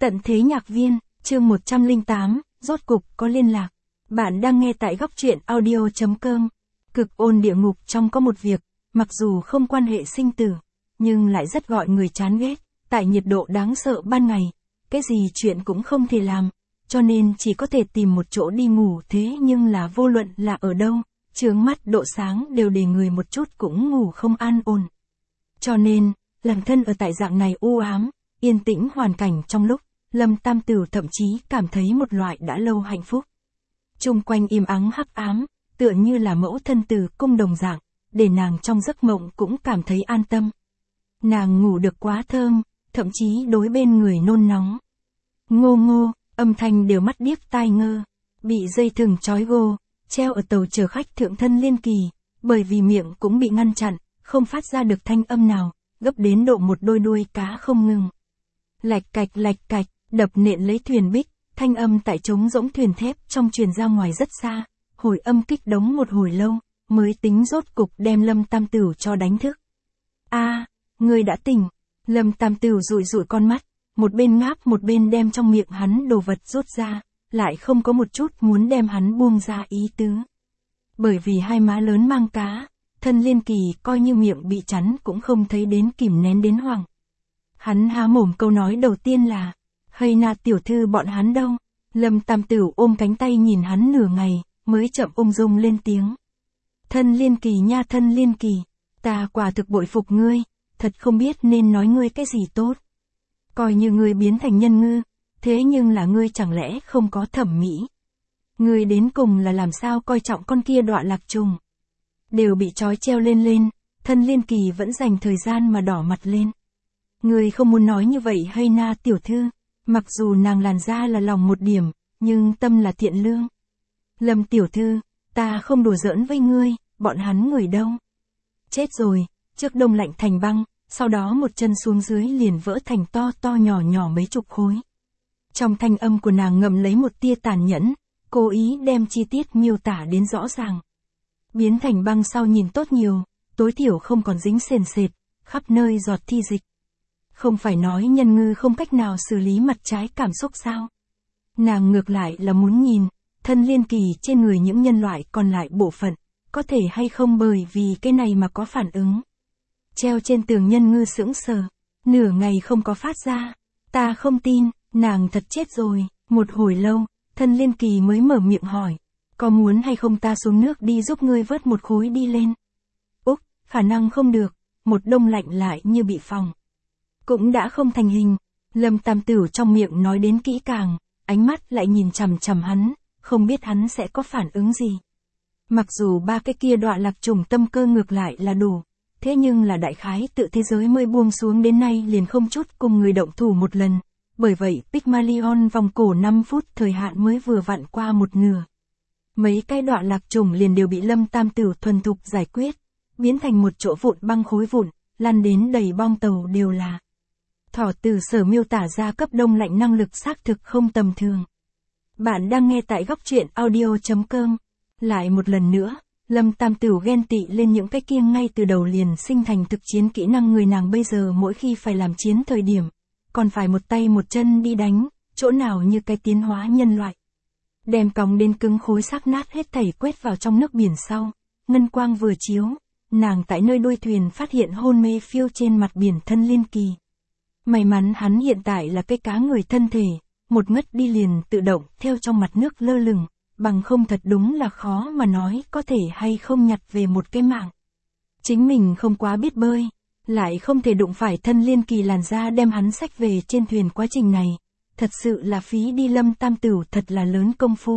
Tận thế nhạc viên, chương 108, rốt cục có liên lạc. Bạn đang nghe tại góc truyện audio.com. Cực ôn địa ngục trong có một việc, mặc dù không quan hệ sinh tử, nhưng lại rất gọi người chán ghét, tại nhiệt độ đáng sợ ban ngày, cái gì chuyện cũng không thể làm, cho nên chỉ có thể tìm một chỗ đi ngủ thế nhưng là vô luận là ở đâu, chướng mắt độ sáng đều để người một chút cũng ngủ không an ổn. Cho nên, làm thân ở tại dạng này u ám, yên tĩnh hoàn cảnh trong lúc, Lâm Tam Tửu thậm chí cảm thấy một loại đã lâu hạnh phúc. Chung quanh im ắng hắc ám, tựa như là mẫu thân từ cung đồng dạng, để nàng trong giấc mộng cũng cảm thấy an tâm. Nàng ngủ được quá thơm, thậm chí đối bên người nôn nóng. Ngô ngô, âm thanh đều mắt điếc tai ngơ, bị dây thừng trói gô, treo ở tàu chở khách thượng thân liên kỳ, bởi vì miệng cũng bị ngăn chặn, không phát ra được thanh âm nào, gấp đến độ một đôi đuôi cá không ngừng. Lạch cạch, đập nện lấy thuyền bích, thanh âm tại trống rỗng thuyền thép trong truyền ra ngoài rất xa, hồi âm kích đống một hồi lâu, mới tính rốt cục đem Lâm Tam Tửu cho đánh thức. Ngươi đã tỉnh. Lâm Tam Tửu dụi dụi con mắt, một bên ngáp một bên đem trong miệng hắn đồ vật rút ra, lại không có một chút muốn đem hắn buông ra ý tứ. Bởi vì hai má lớn mang cá, thân liên kỳ coi như miệng bị chắn cũng không thấy đến kìm nén đến hoảng. Hắn há mồm câu nói đầu tiên là, hay na tiểu thư bọn hắn đâu? Lâm Tam Tửu ôm cánh tay nhìn hắn nửa ngày, mới chậm ung dung lên tiếng. Thân liên kỳ nha, thân liên kỳ, ta quả thực bội phục ngươi, thật không biết nên nói ngươi cái gì tốt. Coi như ngươi biến thành nhân ngư, thế nhưng là ngươi chẳng lẽ không có thẩm mỹ? Ngươi đến cùng là làm sao coi trọng con kia đọa lạc trùng? Đều bị trói treo lên, thân liên kỳ vẫn dành thời gian mà đỏ mặt lên. Ngươi không muốn nói như vậy hay na tiểu thư, mặc dù nàng làn da là lòng một điểm, nhưng tâm là thiện lương. Lâm tiểu thư, ta không đùa giỡn với ngươi, bọn hắn người đâu? Chết rồi, trước đông lạnh thành băng, sau đó một chân xuống dưới liền vỡ thành to nhỏ mấy chục khối. Trong thanh âm của nàng ngậm lấy một tia tàn nhẫn, cố ý đem chi tiết miêu tả đến rõ ràng. Biến thành băng sau nhìn tốt nhiều, tối thiểu không còn dính sền sệt, khắp nơi giọt thi dịch. Không phải nói nhân ngư không cách nào xử lý mặt trái cảm xúc sao? Nàng ngược lại là muốn nhìn, thân liên kỳ trên người những nhân loại còn lại bộ phận, có thể hay không bởi vì cái này mà có phản ứng. Treo trên tường nhân ngư sững sờ, nửa ngày không có phát ra. Ta không tin, nàng thật chết rồi. Một hồi lâu, thân liên kỳ mới mở miệng hỏi, có muốn hay không ta xuống nước đi giúp ngươi vớt một khối đi lên? Khả năng không được, một đông lạnh lại như bị phòng. Cũng đã không thành hình. Lâm Tam Tửu trong miệng nói đến kỹ càng, ánh mắt lại nhìn chằm chằm hắn, không biết hắn sẽ có phản ứng gì. Mặc dù ba cái kia đọa lạc trùng tâm cơ ngược lại là đủ, thế nhưng là đại khái tự thế giới mới buông xuống đến nay liền không chút cùng người động thủ một lần, bởi vậy Pygmalion vòng cổ 5 phút thời hạn mới vừa vặn qua một nửa. Mấy cái đọa lạc trùng liền đều bị Lâm Tam Tửu thuần thục giải quyết, biến thành một chỗ vụn băng khối vụn, lăn đến đầy bong tàu đều là. Thỏ Tử Sở miêu tả ra cấp đông lạnh năng lực xác thực không tầm thường. Bạn đang nghe tại góc truyện audio.com. Lại một lần nữa, Lâm Tam Tửu ghen tị lên những cái kia ngay từ đầu liền sinh thành thực chiến kỹ năng người nàng bây giờ mỗi khi phải làm chiến thời điểm, còn phải một tay một chân đi đánh, chỗ nào như cái tiến hóa nhân loại. Đem còng đến cứng khối xác nát hết thảy quét vào trong nước biển sau, ngân quang vừa chiếu, nàng tại nơi đuôi thuyền phát hiện hôn mê phiêu trên mặt biển thân liên kỳ. May mắn hắn hiện tại là cái cá người thân thể, một ngất đi liền tự động theo trong mặt nước lơ lửng, bằng không thật đúng là khó mà nói có thể hay không nhặt về một cái mạng. Chính mình không quá biết bơi, lại không thể đụng phải thân liên kỳ làn da đem hắn xách về trên thuyền, quá trình này, thật sự là phí đi Lâm Tam Tửu thật là lớn công phu.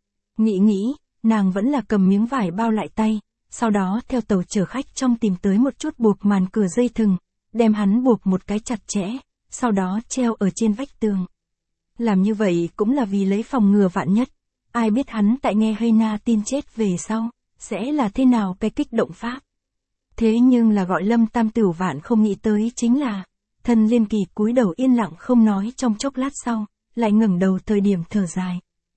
Nghĩ, nàng vẫn là cầm miếng vải bao lại tay, sau đó theo tàu chở khách trong tìm tới một chút buộc màn cửa dây thừng, đem hắn buộc một cái chặt chẽ, sau đó treo ở trên vách tường. Làm như vậy cũng là vì lấy phòng ngừa vạn nhất, ai biết hắn tại nghe Heyna tin chết về sau, sẽ là thế nào cái kích động pháp. Thế nhưng là gọi Lâm Tam Tửu vạn không nghĩ tới chính là, thân liên kỳ cúi đầu yên lặng không nói trong chốc lát sau, lại ngẩng đầu thời điểm thở dài.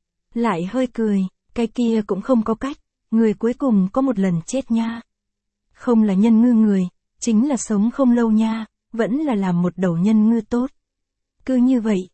Lại hơi cười, cái kia cũng không có cách, người cuối cùng có một lần chết nha. Không là nhân ngư người, chính là sống không lâu nha, vẫn là làm một đầu nhân ngư tốt. Cứ như vậy,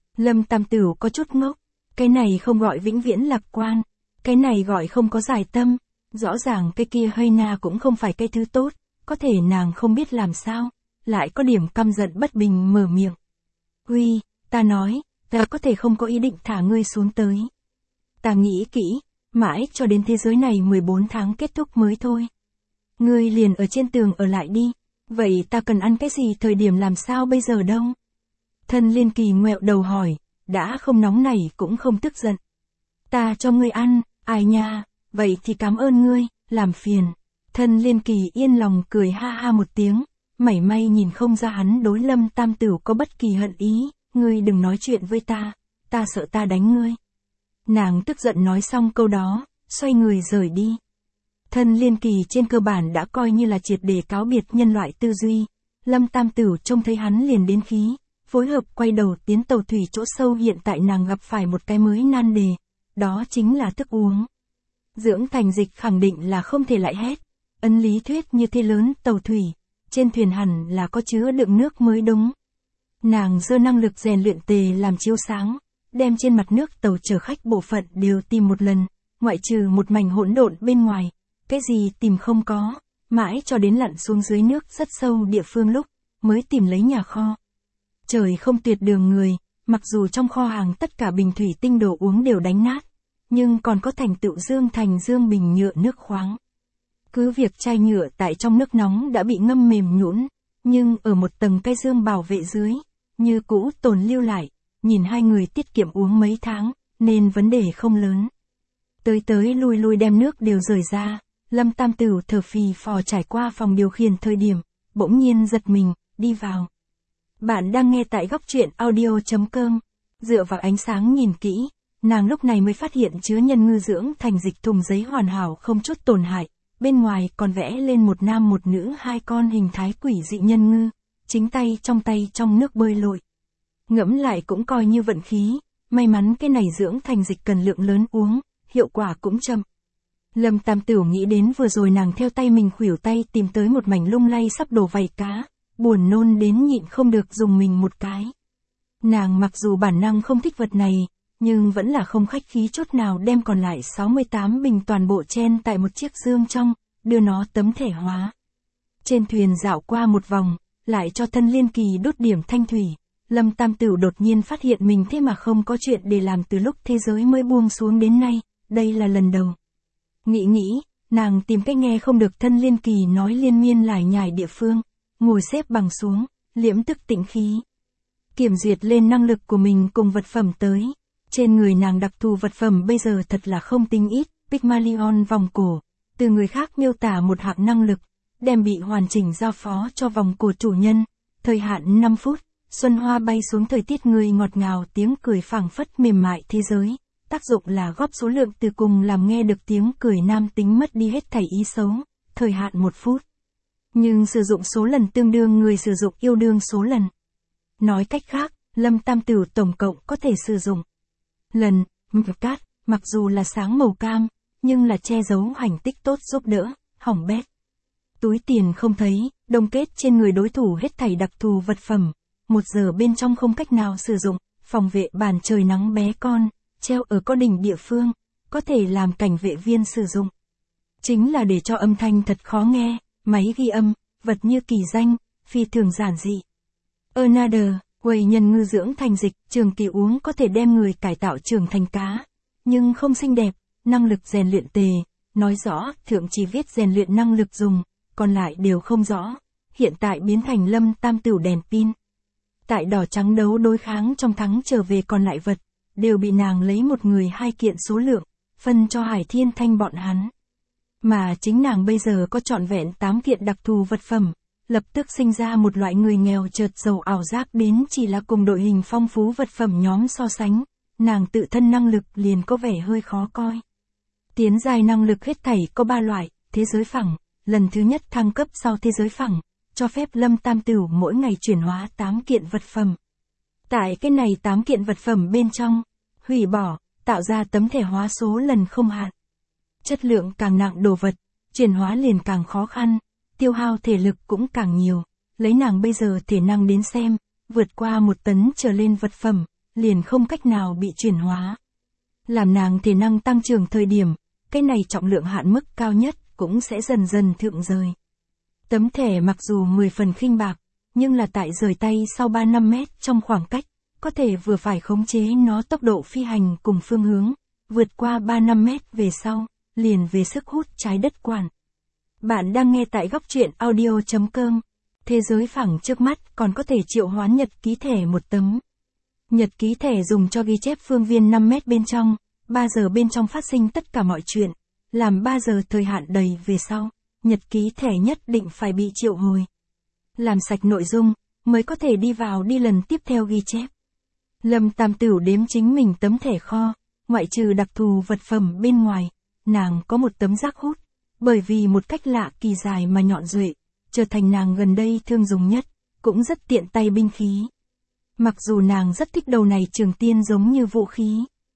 Lâm Tam Tửu có chút ngốc, cái này không gọi vĩnh viễn lạc quan, cái này gọi không có giải tâm, rõ ràng cái kia hơi na cũng không phải cái thứ tốt, có thể nàng không biết làm sao, lại có điểm căm giận bất bình mở miệng. Huy, ta nói, ta có thể không có ý định thả ngươi xuống tới. Ta nghĩ kỹ, mãi cho đến thế giới này 14 tháng kết thúc mới thôi. Ngươi liền ở trên tường ở lại đi, vậy ta cần ăn cái gì thời điểm làm sao bây giờ đâu? Thân Liên Kỳ ngoẹo đầu hỏi, đã không nóng nảy cũng không tức giận. Ta cho ngươi ăn, ai nha, vậy thì cảm ơn ngươi, làm phiền. Thân Liên Kỳ yên lòng cười ha ha một tiếng, mảy may nhìn không ra hắn đối Lâm Tam Tửu có bất kỳ hận ý, ngươi đừng nói chuyện với ta sợ ta đánh ngươi. Nàng tức giận nói xong câu đó, xoay người rời đi. Thân Liên Kỳ trên cơ bản đã coi như là triệt để cáo biệt nhân loại tư duy, Lâm Tam Tửu trông thấy hắn liền đến khí, phối hợp quay đầu tiến tàu thủy chỗ sâu. Hiện tại nàng gặp phải một cái mới nan đề, đó chính là thức uống. Dưỡng thành dịch khẳng định là không thể lại hết, ấn lý thuyết như thế lớn tàu thủy, trên thuyền hẳn là có chứa đựng nước mới đúng. Nàng giơ năng lực rèn luyện tề làm chiếu sáng, đem trên mặt nước tàu chở khách bộ phận đều tìm một lần, ngoại trừ một mảnh hỗn độn bên ngoài, cái gì tìm không có, mãi cho đến lặn xuống dưới nước rất sâu địa phương lúc, mới tìm lấy nhà kho. Trời không tuyệt đường người, mặc dù trong kho hàng tất cả bình thủy tinh đồ uống đều đánh nát, nhưng còn có thành tựu dương bình nhựa nước khoáng. Cứ việc chai nhựa tại trong nước nóng đã bị ngâm mềm nhũn, nhưng ở một tầng cái dương bảo vệ dưới, như cũ tồn lưu lại, nhìn hai người tiết kiệm uống mấy tháng, nên vấn đề không lớn. Tới lui đem nước đều rời ra, Lâm Tam Tửu thở phì phò trải qua phòng điều khiển thời điểm, bỗng nhiên giật mình, đi vào. Bạn đang nghe tại góc truyện audio.com, dựa vào ánh sáng nhìn kỹ, nàng lúc này mới phát hiện chứa nhân ngư dưỡng thành dịch thùng giấy hoàn hảo không chút tổn hại, bên ngoài còn vẽ lên một nam một nữ hai con hình thái quỷ dị nhân ngư, chính tay trong nước bơi lội. Ngẫm lại cũng coi như vận khí, may mắn cái này dưỡng thành dịch cần lượng lớn uống, hiệu quả cũng chậm. Lâm Tam Tửu nghĩ đến vừa rồi nàng theo tay mình khuỷu tay tìm tới một mảnh lung lay sắp đổ vảy cá, buồn nôn đến nhịn không được dùng mình một cái. Nàng mặc dù bản năng không thích vật này, nhưng vẫn là không khách khí chút nào đem còn lại 68 bình toàn bộ chen tại một chiếc dương trong, đưa nó tấm thẻ hóa. Trên thuyền dạo qua một vòng, lại cho Thân Liên Kỳ đốt điểm thanh thủy, Lâm Tam Tửu đột nhiên phát hiện mình thế mà không có chuyện để làm từ lúc thế giới mới buông xuống đến nay, đây là lần đầu. Nghĩ, nàng tìm cách nghe không được Thân Liên Kỳ nói liên miên lải nhải địa phương, ngồi xếp bằng xuống, liễm tức tĩnh khí. Kiểm duyệt lên năng lực của mình cùng vật phẩm tới. Trên người nàng đặc thù vật phẩm bây giờ thật là không tính ít, Pygmalion vòng cổ, từ người khác miêu tả một hạng năng lực, đem bị hoàn chỉnh giao phó cho vòng cổ chủ nhân, thời hạn 5 phút, xuân hoa bay xuống thời tiết người ngọt ngào tiếng cười phảng phất mềm mại thế giới, tác dụng là góp số lượng từ cùng làm nghe được tiếng cười nam tính mất đi hết thảy ý xấu, thời hạn 1 phút. Nhưng sử dụng số lần tương đương người sử dụng yêu đương số lần. Nói cách khác, Lâm Tam Tửu tổng cộng có thể sử dụng lần, cát, mặc dù là sáng màu cam, nhưng là che giấu hành tích tốt giúp đỡ, hỏng bét. Túi tiền không thấy, đông kết trên người đối thủ hết thảy đặc thù vật phẩm, 1 giờ bên trong không cách nào sử dụng, phòng vệ bàn trời nắng bé con, treo ở có đỉnh địa phương, có thể làm cảnh vệ viên sử dụng. Chính là để cho âm thanh thật khó nghe, máy ghi âm, vật như kỳ danh, phi thường giản dị. Another, quầy nhân ngư dưỡng thành dịch, trường kỳ uống có thể đem người cải tạo trưởng thành cá, nhưng không xinh đẹp, năng lực rèn luyện tề, nói rõ, thượng chỉ viết rèn luyện năng lực dùng, còn lại đều không rõ, hiện tại biến thành Lâm Tam Tửu đèn pin. Tại đỏ trắng đấu đối kháng trong thắng trở về còn lại vật, đều bị nàng lấy một người 2 kiện số lượng, phân cho Hải Thiên Thanh bọn hắn. Mà chính nàng bây giờ có trọn vẹn 8 kiện đặc thù vật phẩm, lập tức sinh ra một loại người nghèo chợt giàu ảo giác đến chỉ là cùng đội hình phong phú vật phẩm nhóm so sánh, nàng tự thân năng lực liền có vẻ hơi khó coi. Tiến giai năng lực hết thảy có 3 loại, thế giới phẳng, lần thứ nhất thăng cấp sau thế giới phẳng, cho phép Lâm Tam Tửu mỗi ngày chuyển hóa 8 kiện vật phẩm. Tại cái này 8 kiện vật phẩm bên trong, hủy bỏ, tạo ra tấm thẻ hóa số lần không hạn. Chất lượng càng nặng đồ vật, chuyển hóa liền càng khó khăn, tiêu hao thể lực cũng càng nhiều, lấy nàng bây giờ thể năng đến xem, vượt qua 1 tấn trở lên vật phẩm, liền không cách nào bị chuyển hóa. Làm nàng thể năng tăng trưởng thời điểm, cái này trọng lượng hạn mức cao nhất cũng sẽ dần dần thượng rời. Tấm thẻ mặc dù 10 phần khinh bạc, nhưng là tại rời tay sau 3-5 mét trong khoảng cách, có thể vừa phải khống chế nó tốc độ phi hành cùng phương hướng, vượt qua 3-5 mét về sau, liền về sức hút trái đất quản. Bạn đang nghe tại góc truyện audio.com. Thế giới phẳng trước mắt còn có thể triệu hoán nhật ký thẻ một tấm. Nhật ký thẻ dùng cho ghi chép phương viên 5 mét bên trong, 3 giờ bên trong phát sinh tất cả mọi chuyện, làm 3 giờ thời hạn đầy về sau, nhật ký thẻ nhất định phải bị triệu hồi. Làm sạch nội dung, mới có thể đi vào đi lần tiếp theo ghi chép. Lâm Tam Tửu đếm chính mình tấm thẻ kho, ngoại trừ đặc thù vật phẩm bên ngoài, nàng có một tấm rác hút, bởi vì một cách lạ kỳ dài mà nhọn duệ, trở thành nàng gần đây thường dùng nhất, cũng rất tiện tay binh khí. Mặc dù nàng rất thích đầu này trường tiên giống như vũ khí.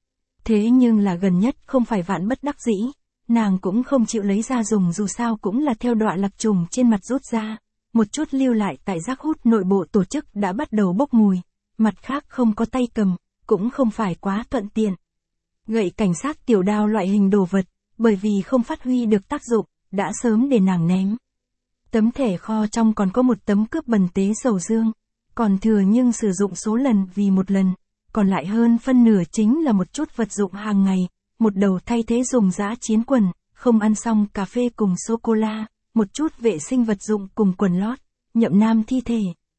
Thế nhưng là gần nhất không phải vạn bất đắc dĩ, nàng cũng không chịu lấy ra dùng dù sao cũng là theo đoạn lạc trùng trên mặt rút ra, một chút lưu lại tại rác hút nội bộ tổ chức đã bắt đầu bốc mùi, mặt khác không có tay cầm, cũng không phải quá thuận tiện. Gậy cảnh sát tiểu đao loại hình đồ vật, bởi vì không phát huy được tác dụng, đã sớm để nàng ném. Tấm thẻ kho trong còn có một tấm cướp bần tế sầu dương, còn thừa nhưng sử dụng số lần vì một lần, còn lại hơn phân nửa chính là một chút vật dụng hàng ngày, một đầu thay thế dùng dã chiến quần, không ăn xong cà phê cùng sô-cô-la, một chút vệ sinh vật dụng cùng quần lót, Nhậm Nam thi thể.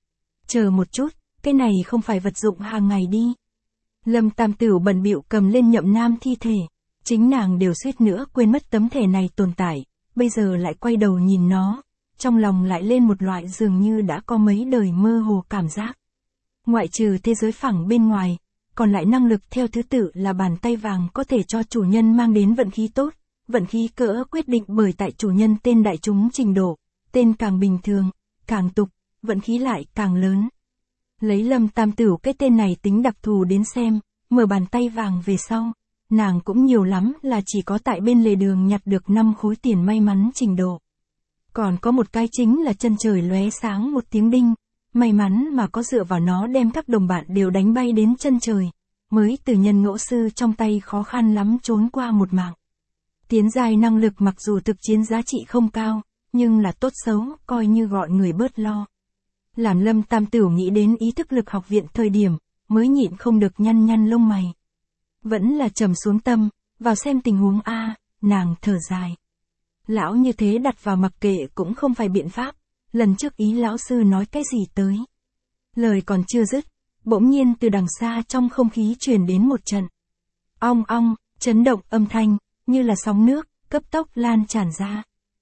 Chờ một chút, cái này không phải vật dụng hàng ngày đi. Lâm Tam Tửu bận bịu cầm lên Nhậm Nam thi thể, chính nàng đều suýt nữa quên mất tấm thẻ này tồn tại, bây giờ lại quay đầu nhìn nó, trong lòng lại lên một loại dường như đã có mấy đời mơ hồ cảm giác. Ngoại trừ thế giới phẳng bên ngoài, còn lại năng lực theo thứ tự là bàn tay vàng có thể cho chủ nhân mang đến vận khí tốt, vận khí cỡ quyết định bởi tại chủ nhân tên đại chúng trình độ, tên càng bình thường, càng tục, vận khí lại càng lớn. Lấy Lâm Tam Tửu cái tên này tính đặc thù đến xem, mở bàn tay vàng về sau, nàng cũng nhiều lắm là chỉ có tại bên lề đường nhặt được 5 khối tiền may mắn trình độ. Còn có một cái chính là chân trời lóe sáng một tiếng đinh, may mắn mà có dựa vào nó đem các đồng bạn đều đánh bay đến chân trời, mới từ nhân ngẫu sư trong tay khó khăn lắm trốn qua một mạng. Tiến giai năng lực mặc dù thực chiến giá trị không cao, nhưng là tốt xấu, coi như gọi người bớt lo. Làm Lâm Tam Tửu nghĩ đến ý thức lực học viện thời điểm, mới nhịn không được nhăn nhăn lông mày. Vẫn là trầm xuống tâm, vào xem tình huống a, nàng thở dài. Lão như thế đặt vào mặc kệ cũng không phải biện pháp, lần trước ý lão sư nói cái gì tới. Lời còn chưa dứt, bỗng nhiên từ đằng xa trong không khí truyền đến một trận. Ong ong, chấn động âm thanh, như là sóng nước, cấp tốc lan tràn ra.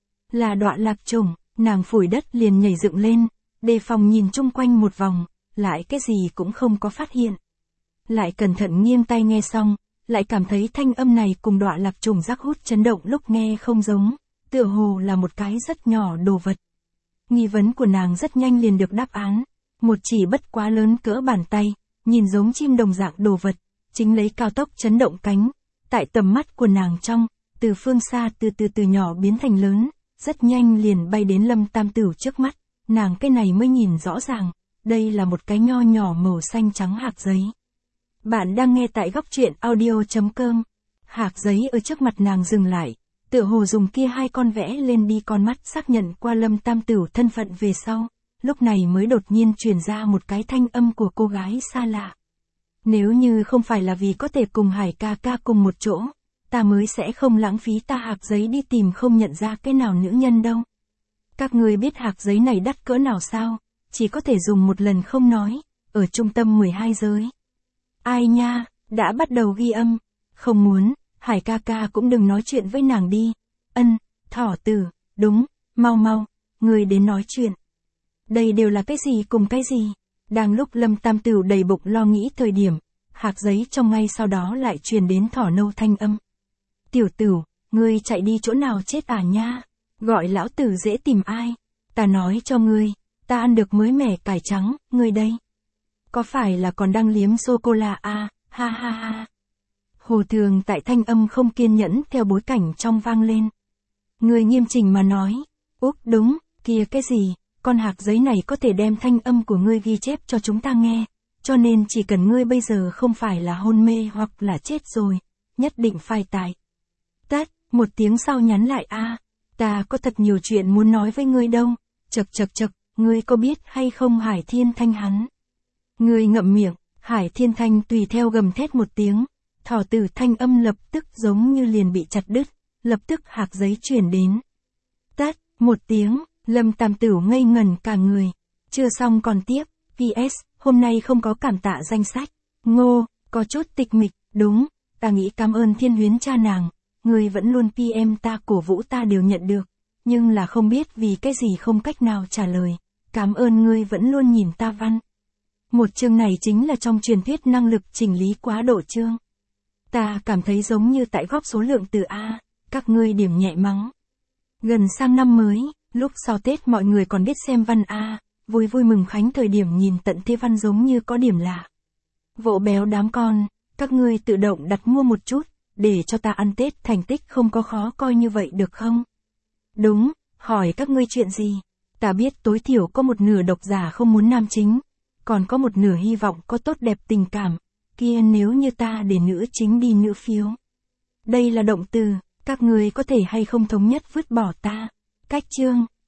Là Đoạn Lạc Trùng, nàng phủi đất liền nhảy dựng lên, đề phòng nhìn chung quanh một vòng, lại cái gì cũng không có phát hiện. Lại cẩn thận nghiêng tai nghe xong, lại cảm thấy thanh âm này cùng Đoạn Lạc Trùng rắc hút chấn động lúc nghe không giống, tựa hồ là một cái rất nhỏ đồ vật. Nghi vấn của nàng rất nhanh liền được đáp án, một chỉ bất quá lớn cỡ bàn tay, nhìn giống chim đồng dạng đồ vật, chính lấy cao tốc chấn động cánh, tại tầm mắt của nàng trong, từ phương xa từ nhỏ biến thành lớn, rất nhanh liền bay đến Lâm Tam Tửu trước mắt, nàng cái này mới nhìn rõ ràng, đây là một cái nho nhỏ màu xanh trắng hạt giấy. Bạn đang nghe tại góc truyện audio.com. Hạt giấy ở trước mặt nàng dừng lại, tựa hồ dùng kia hai con vẽ lên đi con mắt xác nhận qua Lâm Tam Tửu thân phận về sau, lúc này mới đột nhiên truyền ra một cái thanh âm của cô gái xa lạ. Nếu như không phải là vì có thể cùng Hải ca ca cùng một chỗ, ta mới sẽ không lãng phí ta hạt giấy đi tìm không nhận ra cái nào nữ nhân đâu. Các người biết hạt giấy này đắt cỡ nào sao, chỉ có thể dùng một lần không nói, ở trung tâm 12 giới. Ai nha, đã bắt đầu ghi âm, không muốn, Hải ca ca cũng đừng nói chuyện với nàng đi. Thỏ tử, đúng, mau, người đến nói chuyện. Đây đều là cái gì cùng cái gì? Đang lúc Lâm Tam Tửu đầy bụng lo nghĩ thời điểm, hạt giấy trong ngay sau đó lại truyền đến thỏ nâu thanh âm. Tiểu Tửu, ngươi chạy đi chỗ nào chết à nha? Gọi lão tử dễ tìm ai? Ta nói cho ngươi, ta ăn được mới mẻ cải trắng, ngươi đây. Có phải là còn đang liếm sô-cô-la à, ha ha ha. Hồ Thường tại thanh âm không kiên nhẫn theo bối cảnh trong vang lên. Người nghiêm chỉnh mà nói, úp đúng, kia cái gì, con hạt giấy này có thể đem thanh âm của ngươi ghi chép cho chúng ta nghe, Cho nên chỉ cần ngươi bây giờ không phải là hôn mê hoặc là chết rồi, nhất định phải tại. Tát, một tiếng sau nhắn lại ta có thật nhiều chuyện muốn nói với ngươi đâu. Chậc, ngươi có biết hay không Hải Thiên Thanh hắn? Ngươi ngậm miệng, Hải Thiên Thanh tùy theo gầm thét một tiếng, thỏ tử thanh âm lập tức giống như liền bị chặt đứt, lập tức hạc giấy chuyển đến. Tát, một tiếng, Lâm Tam Tửu ngây ngẩn cả người. Chưa xong còn tiếp, PS, hôm nay không có cảm tạ danh sách. Ngô, có chút tịch mịch, đúng, ta nghĩ cảm ơn Thiên Huyến cha nàng, người vẫn luôn PM ta cổ vũ ta đều nhận được, nhưng là không biết vì cái gì không cách nào trả lời. Cảm ơn ngươi vẫn luôn nhìn ta văn. Một chương này chính là trong truyền thuyết năng lực chỉnh lý quá độ chương. Ta cảm thấy giống như tại góp số lượng từ các ngươi điểm nhẹ mắng. Gần sang năm mới, lúc sau Tết mọi người còn biết xem văn vui vui mừng khánh thời điểm nhìn tận thế văn giống như có điểm lạ. Vỗ béo đám con, các ngươi tự động đặt mua một chút, để cho ta ăn Tết thành tích không có khó coi như vậy được không? Đúng, hỏi các ngươi chuyện gì? Ta biết tối thiểu có một nửa độc giả không muốn nam chính, còn có một nửa hy vọng có tốt đẹp tình cảm, kia nếu như ta để nữ chính đi nữ phiếu. Đây là động từ, các ngươi có thể hay không thống nhất vứt bỏ ta. Cách chương.